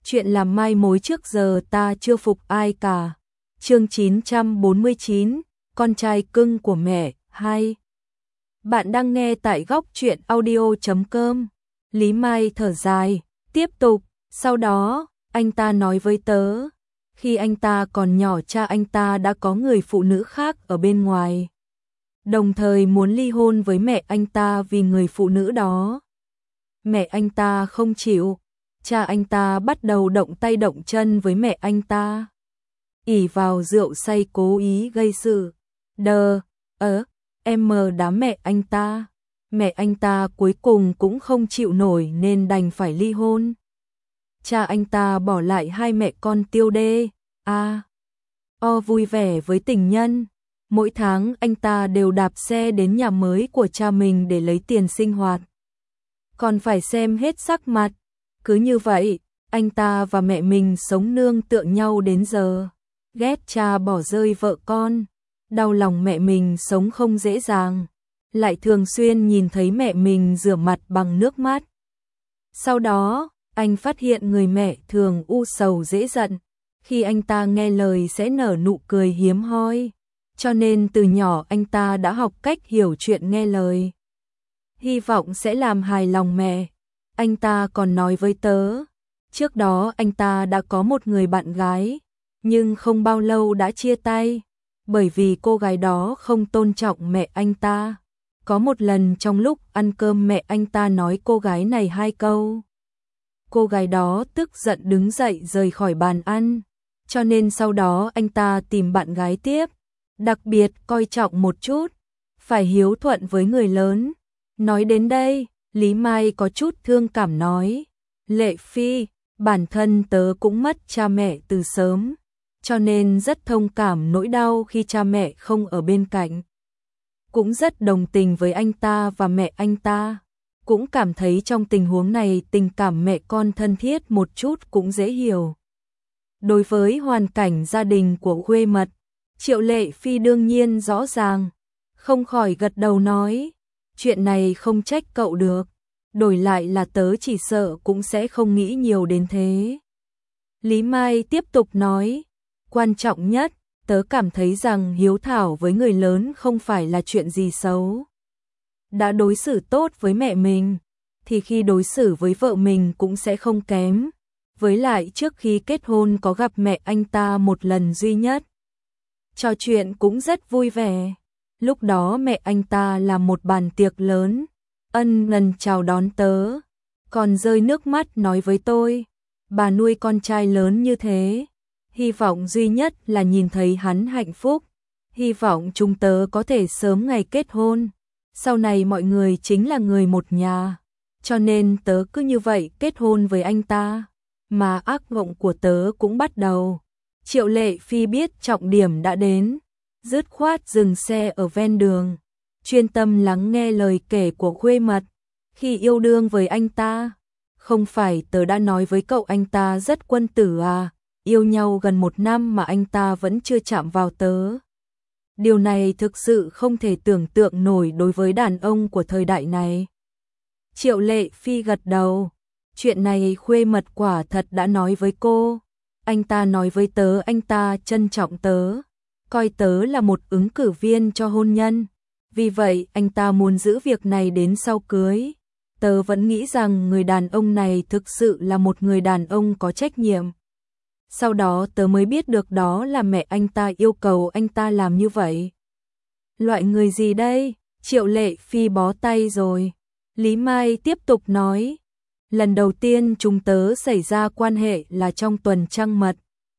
chuyện làm mai mối trước giờ ta chưa phục ai cả. Chương 949, con trai cưng của mẹ, 2. Bạn đang nghe tại góc truyện audio.com. Lý Mai thở dài, tiếp tục, sau đó, anh ta nói với tớ, khi anh ta còn nhỏ cha anh ta đã có người phụ nữ khác ở bên ngoài. Đồng thời muốn ly hôn với mẹ anh ta vì người phụ nữ đó. Mẹ anh ta không chịu, cha anh ta bắt đầu động tay động chân với mẹ anh ta. Ỷ vào rượu say cố ý gây sự. Em đá mẹ anh ta. Mẹ anh ta cuối cùng cũng không chịu nổi nên đành phải ly hôn. Cha anh ta bỏ lại hai mẹ con tiêu đê, vui vẻ với tình nhân. Mỗi tháng anh ta đều đạp xe đến nhà mới của cha mình để lấy tiền sinh hoạt. Còn phải xem hết sắc mặt. Cứ như vậy, anh ta và mẹ mình sống nương tựa nhau đến giờ. Ghét cha bỏ rơi vợ con. Đau lòng mẹ mình sống không dễ dàng. Lại thường xuyên nhìn thấy mẹ mình rửa mặt bằng nước mắt. Sau đó, anh phát hiện người mẹ thường u sầu dễ giận. Khi anh ta nghe lời sẽ nở nụ cười hiếm hoi. Cho nên từ nhỏ anh ta đã học cách hiểu chuyện nghe lời. Hy vọng sẽ làm hài lòng mẹ. Anh ta còn nói với tớ. Trước đó anh ta đã có một người bạn gái. Nhưng không bao lâu đã chia tay. Bởi vì cô gái đó không tôn trọng mẹ anh ta. Có một lần trong lúc ăn cơm mẹ anh ta nói cô gái này 2 câu. Cô gái đó tức giận đứng dậy rời khỏi bàn ăn. Cho nên sau đó anh ta tìm bạn gái tiếp. Đặc biệt coi trọng một chút. Phải hiếu thuận với người lớn. Nói đến đây, Lý Mai có chút thương cảm nói. Lệ Phi, bản thân tớ cũng mất cha mẹ từ sớm. Cho nên rất thông cảm nỗi đau khi cha mẹ không ở bên cạnh. Cũng rất đồng tình với anh ta và mẹ anh ta. Cũng cảm thấy trong tình huống này tình cảm mẹ con thân thiết một chút cũng dễ hiểu. Đối với hoàn cảnh gia đình của khuê mật, Triệu Lệ Phi đương nhiên rõ ràng. Không khỏi gật đầu nói. Chuyện này không trách cậu được. Đổi lại là tớ chỉ sợ cũng sẽ không nghĩ nhiều đến thế. Lý Mai tiếp tục nói. Quan trọng nhất, tớ cảm thấy rằng hiếu thảo với người lớn không phải là chuyện gì xấu. Đã đối xử tốt với mẹ mình, thì khi đối xử với vợ mình cũng sẽ không kém. Với lại trước khi kết hôn có gặp mẹ anh ta một lần duy nhất. Trò chuyện cũng rất vui vẻ. Lúc đó mẹ anh ta làm một bàn tiệc lớn, ân cần chào đón tớ. Còn rơi nước mắt nói với tôi, bà nuôi con trai lớn như thế. Hy vọng duy nhất là nhìn thấy hắn hạnh phúc. Hy vọng chúng tớ có thể sớm ngày kết hôn. Sau này mọi người chính là người một nhà. Cho nên tớ cứ như vậy kết hôn với anh ta. Mà ác mộng của tớ cũng bắt đầu. Triệu Lệ Phi biết trọng điểm đã đến. Dứt khoát dừng xe ở ven đường. Chuyên tâm lắng nghe lời kể của khuê mật. Khi yêu đương với anh ta. Không phải tớ đã nói với cậu anh ta rất quân tử à. Yêu nhau gần 1 năm mà anh ta vẫn chưa chạm vào tớ. Điều này thực sự không thể tưởng tượng nổi đối với đàn ông của thời đại này. Triệu Lệ Phi gật đầu. Chuyện này khuê mật quả thật đã nói với cô. Anh ta nói với tớ anh ta trân trọng tớ. Coi tớ là một ứng cử viên cho hôn nhân. Vì vậy anh ta muốn giữ việc này đến sau cưới. Tớ vẫn nghĩ rằng người đàn ông này thực sự là một người đàn ông có trách nhiệm. Sau đó tớ mới biết được đó là mẹ anh ta yêu cầu anh ta làm như vậy. Loại người gì đây? Triệu Lệ Phi bó tay rồi. Lý Mai tiếp tục nói. Lần đầu tiên chúng tớ xảy ra quan hệ là trong tuần trăng mật.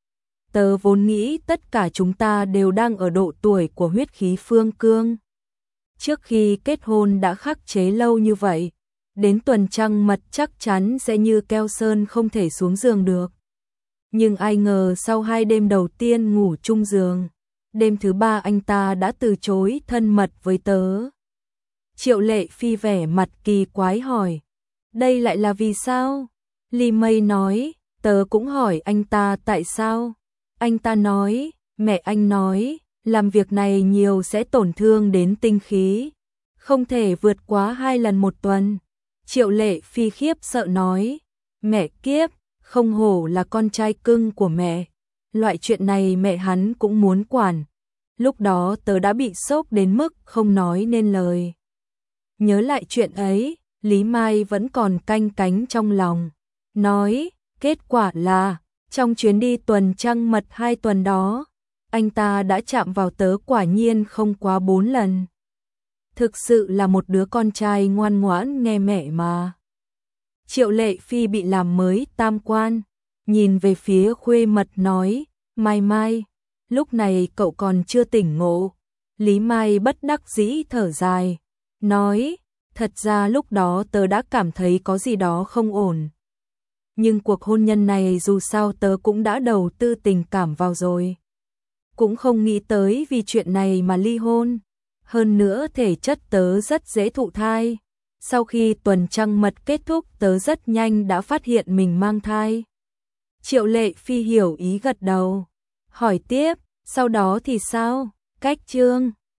Tớ vốn nghĩ tất cả chúng ta đều đang ở độ tuổi của huyết khí phương cương. Trước khi kết hôn đã khắc chế lâu như vậy, đến tuần trăng mật chắc chắn sẽ như keo sơn không thể xuống giường được. Nhưng ai ngờ sau 2 đêm đầu tiên ngủ chung giường, đêm thứ 3 anh ta đã từ chối thân mật với tớ. Triệu Lệ Phi vẻ mặt kỳ quái hỏi. Đây lại là vì sao? Lý Mai nói, tớ cũng hỏi anh ta tại sao. Anh ta nói, mẹ anh nói, làm việc này nhiều sẽ tổn thương đến tinh khí. Không thể vượt quá 2 lần 1 tuần. Triệu Lệ Phi khiếp sợ nói, mẹ kiếp, không hổ là con trai cưng của mẹ, loại chuyện này mẹ hắn cũng muốn quản. Lúc đó tớ đã bị sốc đến mức không nói nên lời. Nhớ lại chuyện ấy, Lý Mai vẫn còn canh cánh trong lòng. Nói, kết quả là, trong chuyến đi tuần trăng mật 2 tuần đó, anh ta đã chạm vào tớ quả nhiên không quá 4 lần. Thực sự là một đứa con trai ngoan ngoãn nghe mẹ mà. Triệu Lệ Phi bị làm mới tam quan, nhìn về phía khuê mật nói, Mai Mai, lúc này cậu còn chưa tỉnh ngộ. Lý Mai bất đắc dĩ thở dài, nói, thật ra lúc đó tớ đã cảm thấy có gì đó không ổn. Nhưng cuộc hôn nhân này dù sao tớ cũng đã đầu tư tình cảm vào rồi. Cũng không nghĩ tới vì chuyện này mà ly hôn. Hơn nữa thể chất tớ rất dễ thụ thai. Sau khi tuần trăng mật kết thúc tớ rất nhanh đã phát hiện mình mang thai. Triệu Lệ Phi hiểu ý gật đầu. Hỏi tiếp, sau đó thì sao? Cách chương